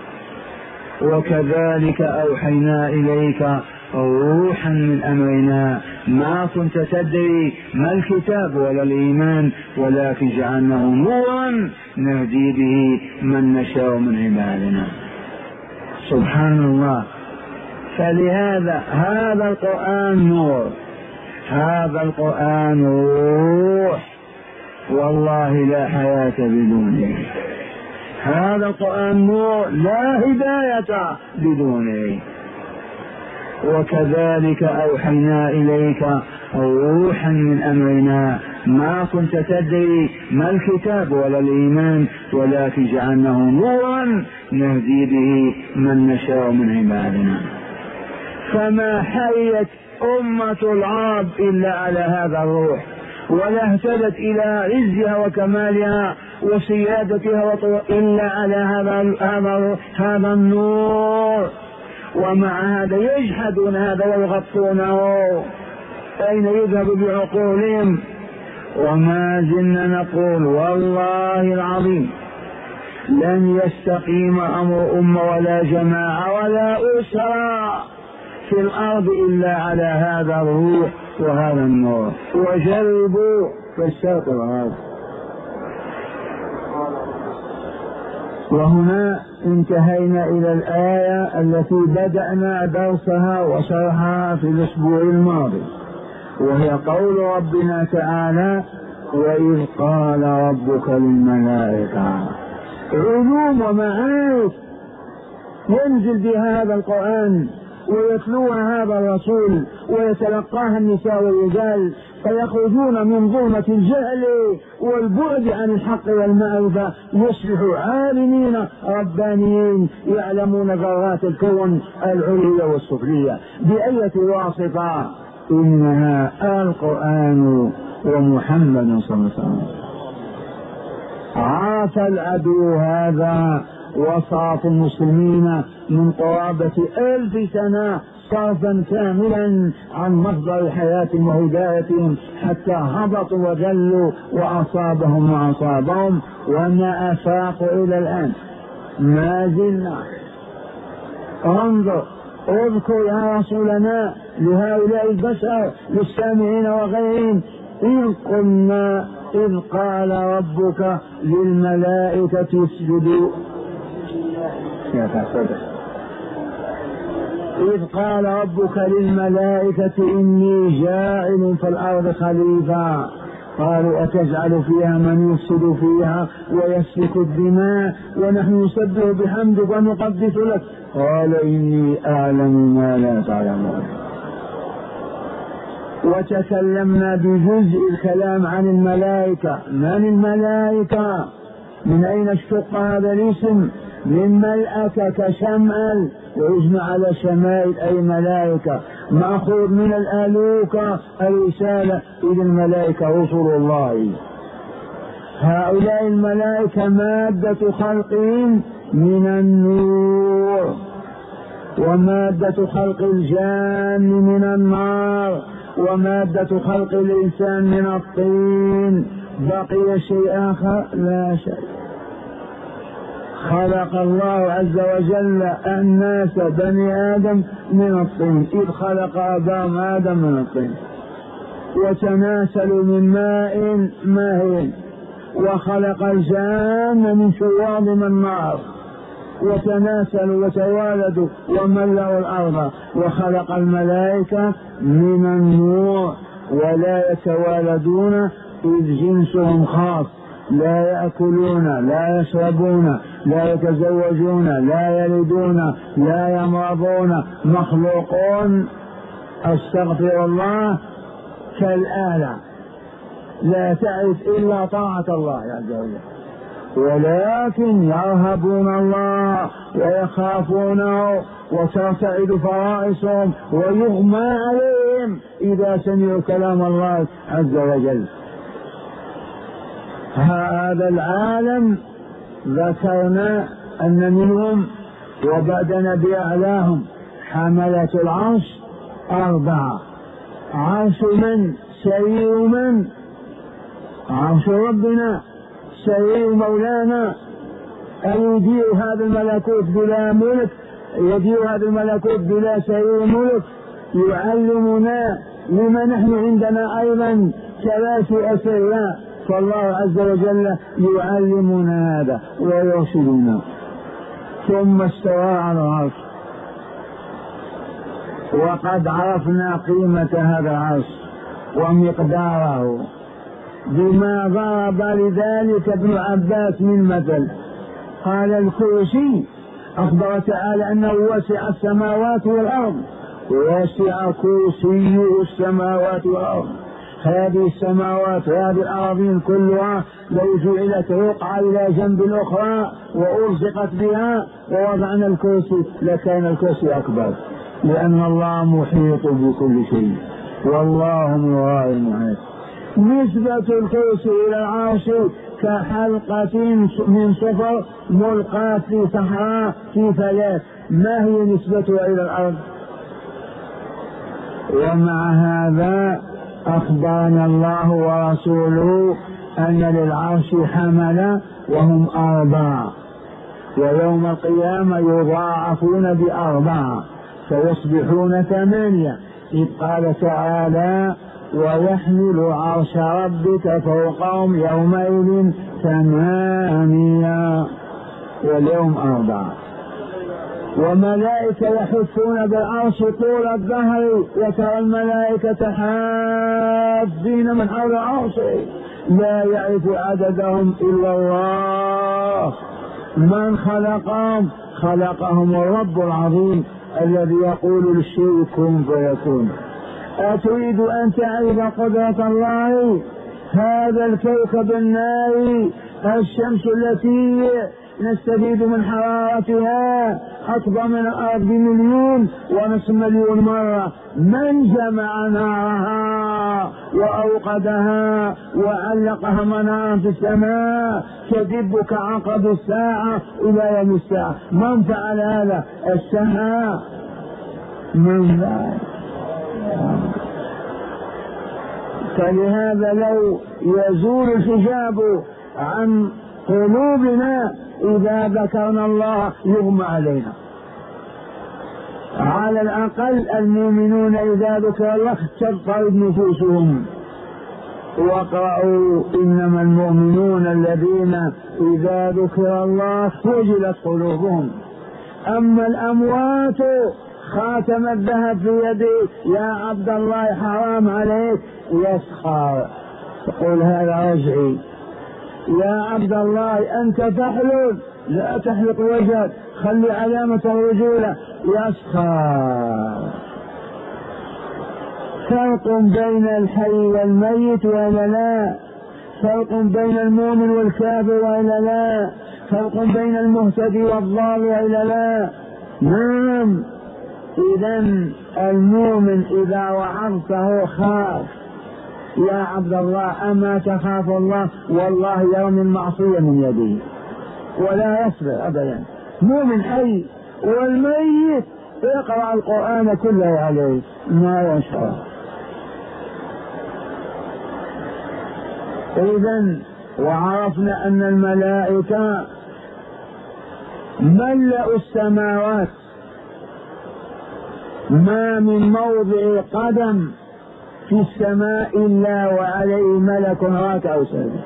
وكذلك أوحينا إليك روحا من أمرنا ما كنت تدري ما الكتاب ولا الإيمان ولكن جعلناه نورا نهدي به من نشاء من عبادنا. سبحان الله. فلهذا هذا القرآن نور، هذا القرآن روح، والله لا حياة بدونه. هذا القرآن نور، لا هداية بدونه. وكذلك أوحينا إليك روحا من أمرنا ما كنت تدري ما الكتاب ولا الإيمان ولكن جعلناه نورا نهدي به من نشاء من عبادنا. فما حيت أمة العرب إلا على هذا الروح، ولا اهتدت إلى عزها وكمالها وسيادتها إلا على هذا هذا هذا النور. ومع هذا يجحدون هذا ويغطونه. أين يذهب بعقولهم؟ وما زلنا نقول والله العظيم لن يستقيم أمر أمة ولا جماعة ولا أسرة في الأرض إلا على هذا الروح وهذا النور. وجربوا فاستيقظوا هذا. وهنا انتهينا إلى الآية التي بدأنا درسها وشرحها في الأسبوع الماضي، وهي قول ربنا تعالى: وإذ قال ربك للملائكة. علوم ومعارف ينزل بها هذا القرآن ويتلوها هذا الرسول ويتلقاها النساء والرجال، فيخرجون من ظلمة الجهل والبعد عن الحق والمعرفة، يصبحوا عالمين ربانيين يعلمون ذرات الكون العليا والسفلية. بأية واسطة؟ إنها القرآن ومحمد صلى الله عليه وسلم. عاف العدو هذا وصاف المسلمين من قرابة ألف سنة صرفا كاملا عن مصدر حياتهم وهدايتهم حتى هبطوا وذلوا وأصابهم وأصابهم وما أفاقوا إلى الآن. ما زلنا. انظر، اذكر يا رسولنا لهؤلاء البشر للسامعين وغيرهم، إذ قلنا إذ قال ربك للملائكة اسجدوا، إذ قال ربك للملائكة إني جاعل في الأرض خليفة، قالوا أتجعل فيها من يفسد فيها ويسفك الدماء ونحن نسبح بحمدك ونقدس لك، قال إني أعلم ما لا تعلمون. وتكلمنا بجزء الكلام عن الملائكة. من الملائكة؟ من أين اشتق هذا الاسم؟ من ملأك كشمال، ويجمع على شمائل أي ملائكة، مأخوذ من الآلوكة الرسالة، إذ الملائكة رسل الله. هؤلاء الملائكة مادة خلقهم من النور، ومادة خلق الجان من النار، ومادة خلق الإنسان من الطين. بقي شيء آخر؟ لا شيء. خلق الله عز وجل الناس بني آدم من الطين، إذ خلق أباهم آدم من الطين، وتناسلوا من ماء ماهٍ، وخلق الجان من شواظ من النار، وتناسلوا وتوالدوا وملأوا الأرض، وخلق الملائكة من النور، ولا يتوالدون إذ جنسهم خاص، لا يأكلون لا يشربون لا يتزوجون لا يلدون لا يمرضون، مخلوقون استغفر الله كالآلة، لا تعرف إلا طاعة الله عز وجل، ولكن يرهبون الله ويخافونه وترتعد فرائصهم ويغمى عليهم إذا سمعوا كلام الله عز وجل. هذا العالم ذكرنا أن منهم وبعدنا بأعلاهم حملة العرش أربعة. عرش من؟ سرير من؟ عرش ربنا، سرير مولانا. أن يدير هذا الملكوت بلا ملك، يدير هذا الملكوت بلا سرير ملك، يعلمنا لما نحن عندنا أيضا كراسي أسرياء، فالله عز وجل يعلمنا هذا ويرشدنا. ثم استوى على العرش، وقد عرفنا قيمة هذا العرش ومقداره بما ضرب لذلك ابن عباس من مثل. قال الكرسي، أخبر تعالى أنه وسع السماوات والأرض، وسع كرسيه السماوات والأرض. هذه السماوات وهذه الأراضين كلها لو جعلت رقعة إلى جنب الأخرى وألصقت بها ووضعنا الكرسي لكان الكرسي أكبر، لأن الله محيط بكل شيء والله من وراء المحيط. نسبة الكرسي إلى العرش كحلقة من صفر ملقاة في صحراء في فلاة، ما هي نسبتها إلى الأرض؟ ومع هذا أخبرنا الله ورسوله أن للعرش حملة وهم أربعة، ويوم القيامة يضاعفون بأربعة فيصبحون ثمانية، إذ قال تعالى ويحمل عرش ربك فوقهم يومئذ ثمانية، واليوم أربعة. وملائكة يحفون بالعرش طول الدهر، وترى الملائكة حافين من حول العرش لا يعرف عددهم إلا الله. من خلقهم؟ خلقهم الرب العظيم الذي يقول للشيء كن فيكون. أتريد أن تعرف قدرة الله؟ هذا الكوكب الناري، الشمس التي نستفيد من حرارتها أكبر من الأرض بمليون ونصف مليون مرة، من جمع نارها وأوقدها وعلقها منارا في السماء تدب كعقب الساعة إلى يوم الساعة؟ من فعل هذا؟ السماء. من ذلك؟ فلهذا لو يزول الحجاب عن قلوبنا إذا ذكرنا الله يغمى علينا. على الأقل المؤمنون إذا ذكر الله تضطرب نفوسهم. واقرأوا إنما المؤمنون الذين إذا ذكر الله وجلت قلوبهم. أما الأموات خاتم الذهب في يدي يا عبد الله حرام عليك يسخر يقول هذا رجعي. يا عبد الله أنت تحلل لا تحلق وجهك خلي علامة الرجولة يسخر. فرق بين الحي والميت ولا لا؟ فرق بين المؤمن والكافر ولا لا؟ فرق بين المهتدي والضال ولا لا؟ نعم. إذن المؤمن إذا وعظته خاف. يا عبد الله أما تخاف الله والله يرمي المعصية من يده ولا يصبر أبدا. مؤمن حي والميت يقرأ القرآن كله عليه ما يشعر. إذن وعرفنا أن الملائكة ملأوا السماوات ما من موضع قدم في السماء إلا وعليه ملك راكع ساجد.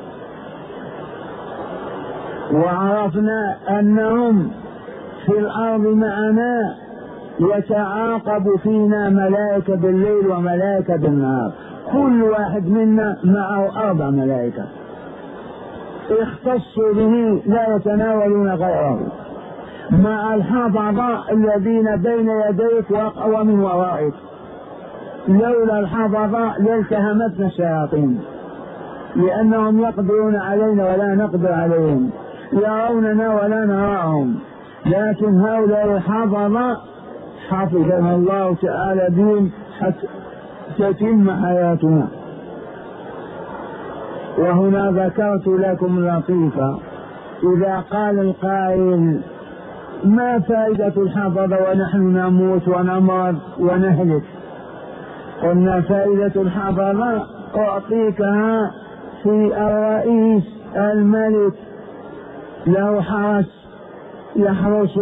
وعرفنا أنهم في الأرض معنا يتعاقب فينا ملائكة بالليل وملائكة بالنهار، كل واحد منا معه أربع ملائكة اختصوا به لا يتناولون غيره، مع الحفظة الذين بين يديك ومن ورائك. لولا الحفظة لالتهمتنا الشياطين لأنهم يقدرون علينا ولا نقدر عليهم، يروننا ولا نراهم، لكن هؤلاء الحفظة حفظنا الله تعالى بهم حتى تتم حياتنا. وهنا ذكرت لكم لطيفة، إذا قال القائل ما فائدة الحفظة ونحن نموت ونمرض ونهلك؟ قلنا فائدة الحفظة أعطيكها في الرئيس الملك له حرس يحرس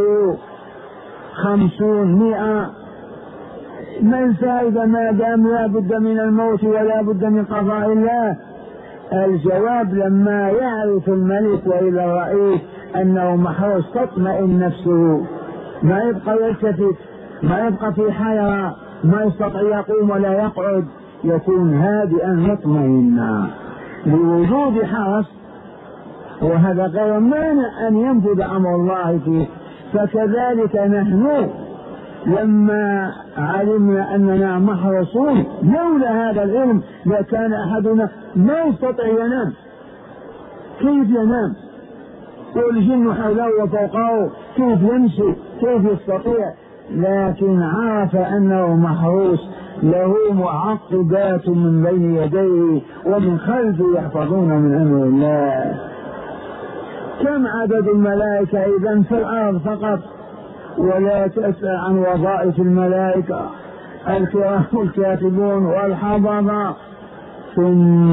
خمسون مئة، ما الفائدة ما دام لا بد من الموت ولا بد من قضاء الله؟ الجواب لما يعرف الملك وإلى الرئيس أنه محروس تطمئن نفسه، ما يبقى يلتفت، ما يبقى في حيرة، ما يستطيع يقوم ولا يقعد، يكون هادئا مطمئنا لوجود حرس. وهذا غير مانع أن ينفذ أمر الله فيه. فكذلك نحن لما علمنا أننا محرسون لولا هذا العلم لكان أحدنا ما يستطيع ينام. كيف ينام والجن حوله وفوقه؟ كيف يمشي؟ كيف يستطيع؟ لكن عرف أنه محروس له معقبات من بين يديه ومن خلفه يحفظون من أمر الله. كم عدد الملائكة إذن في الأرض فقط؟ ولا تسأل عن وظائف الملائكة الكرام الكاتبون والحفظة. ثم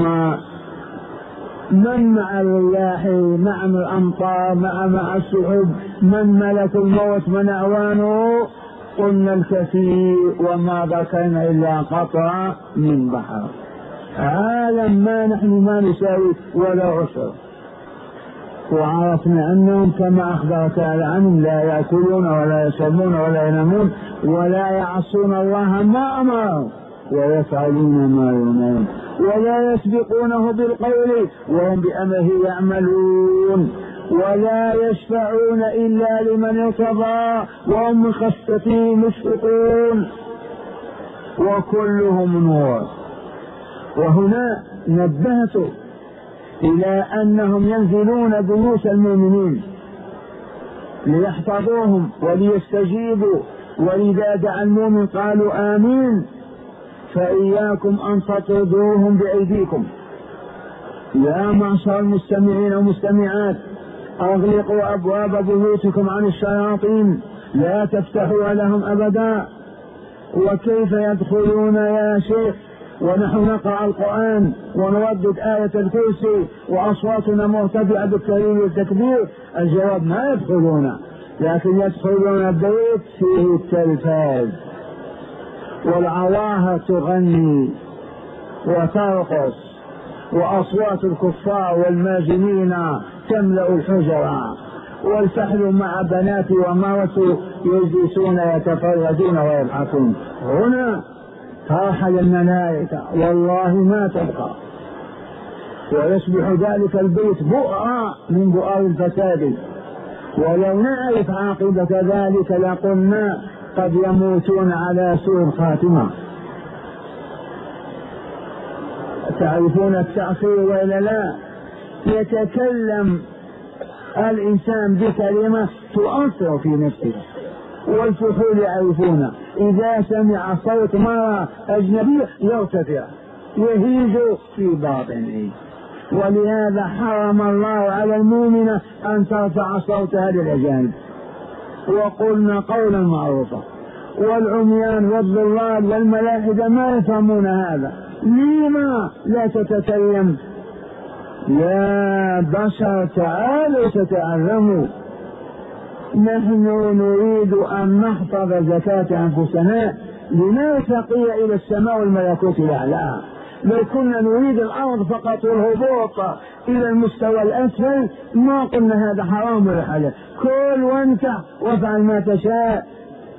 من مع الرياح مع الأمطار مع مع السحب، من ملك الموت من أعوانه؟ قلنا الكثير وما ذكرنا إلا قطرة من بحر. عالم ما نحن ما نساوي ولا عشر. وعرفنا أنهم كما أخبر تعالى عنهم لا يأكلون ولا يشربون ولا ينامون ولا يعصون الله ما أمرهم ويفعلون ما يؤمرون ولا يسبقونه بالقول وهم بأمره يعملون ولا يشفعون إلا لمن ارتضى وهم من خشيته مشفقون وكلهم نور. وهنا نبهت إلى أنهم ينزلون بيوت المؤمنين ليحفظوهم وليستجيبوا، ولذا دعا المؤمن قالوا آمين. فإياكم أن تطردوهم بأيديكم. يا معشر المستمعين والمستمعات أغلقوا أبواب بيوتكم عن الشياطين، لا تفتحوا لهم أبدا. وكيف يدخلون يا شيخ؟ ونحن نقرأ القرآن ونردد آية الكرسي وأصواتنا مرتفعة بالتهليل والتكبير؟ الجواب ما يدخلون، لكن يدخلون البيت فيه التلفاز والعواهر تغني وترقص وأصوات الكفار والماجنين تملأ الحجرة، والفحل مع بنات ومرت يجلسون يتفرجون ويضحكون. هنا ترحل الملائكة والله ما تبقى، ويصبح ذلك البيت بؤرا من بؤر الفساد. ولو نعرف عاقبة ذلك لقلنا قد يموتون على سوء الخاتمة. تعرفون التأخير وإلا لا؟ يتكلم الإنسان بكلمة تؤثر في نفسه، والفحول يعرفون إذا سمع صوت مرة أجنبية يرتفع يهيج في باطنه، ولهذا حرم الله على المؤمنة أن ترفع صوتها للأجانب. وقلنا قولا معروفا، والعميان والضلال والملاحدة ما يفهمون هذا. لما لا تتكلم يا بشر؟ تعالوا تتعلموا. نحن نريد أن نحفظ زكاة أنفسنا لنرتقي إلى السماء والملكوت الأعلى. لو كنا نريد الأرض فقط والهبوط إلى المستوى الأسفل ما قلنا هذا حرام ولا حاجة، كل وانكح وافعل ما تشاء،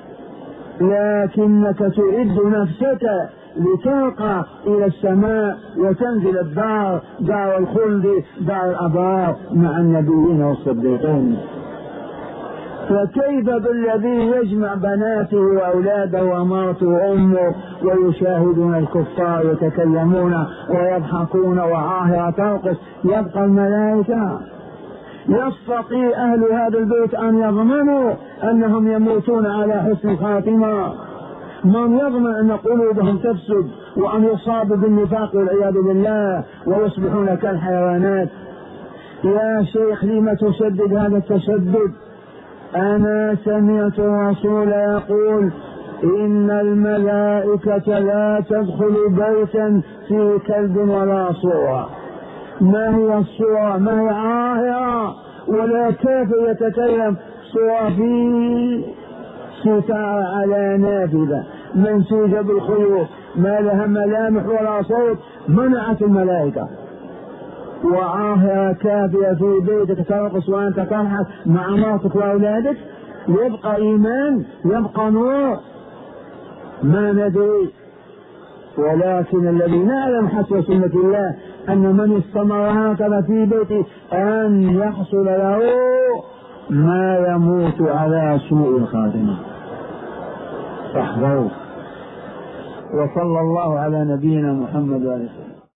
لكنك تعد نفسك لترقى إلى السماء وتنزل الدار، دار الخلد، دار الأبرار مع النبيين والصديقين. فكيف بالذي يجمع بناته وأولاده ومرته وأمه ويشاهدون الكفار يتكلمون ويضحكون وعاهرة ترقص؟ يبقى الملائكة؟ يستطيع أهل هذا البيت أن يضمنوا أنهم يموتون على حسن الخاتمة؟ من يضمن أن قلوبهم تفسد وأن يصابوا بالنفاق والعياذ بالله ويصبحون كالحيوانات؟ يا شيخ لم تشدد هذا التشدد؟ أنا سمعت الرسول يقول إن الملائكة لا تدخل بيتا فيه كلب ولا صورة. ما هي الصورة؟ ما هي عاهرة ولا كيف يتكلم؟ صورة في ستار على نافذة منسوجة بالخيوط ما لها ملامح ولا صوت، منعت الملائكة. وعاهرة كافية في بيتك ترقص وأنت تضحك مع مرتك وأولادك، يبقى إيمان؟ يبقى نور؟ ما ندري. ولكن الذي نعلم حسب سنة الله أن من استمر هكذا في بيته أن يحصل له ما يموت على سوء الخاتمة. فاحذروا. وصلى الله على نبينا محمد وعلى آله.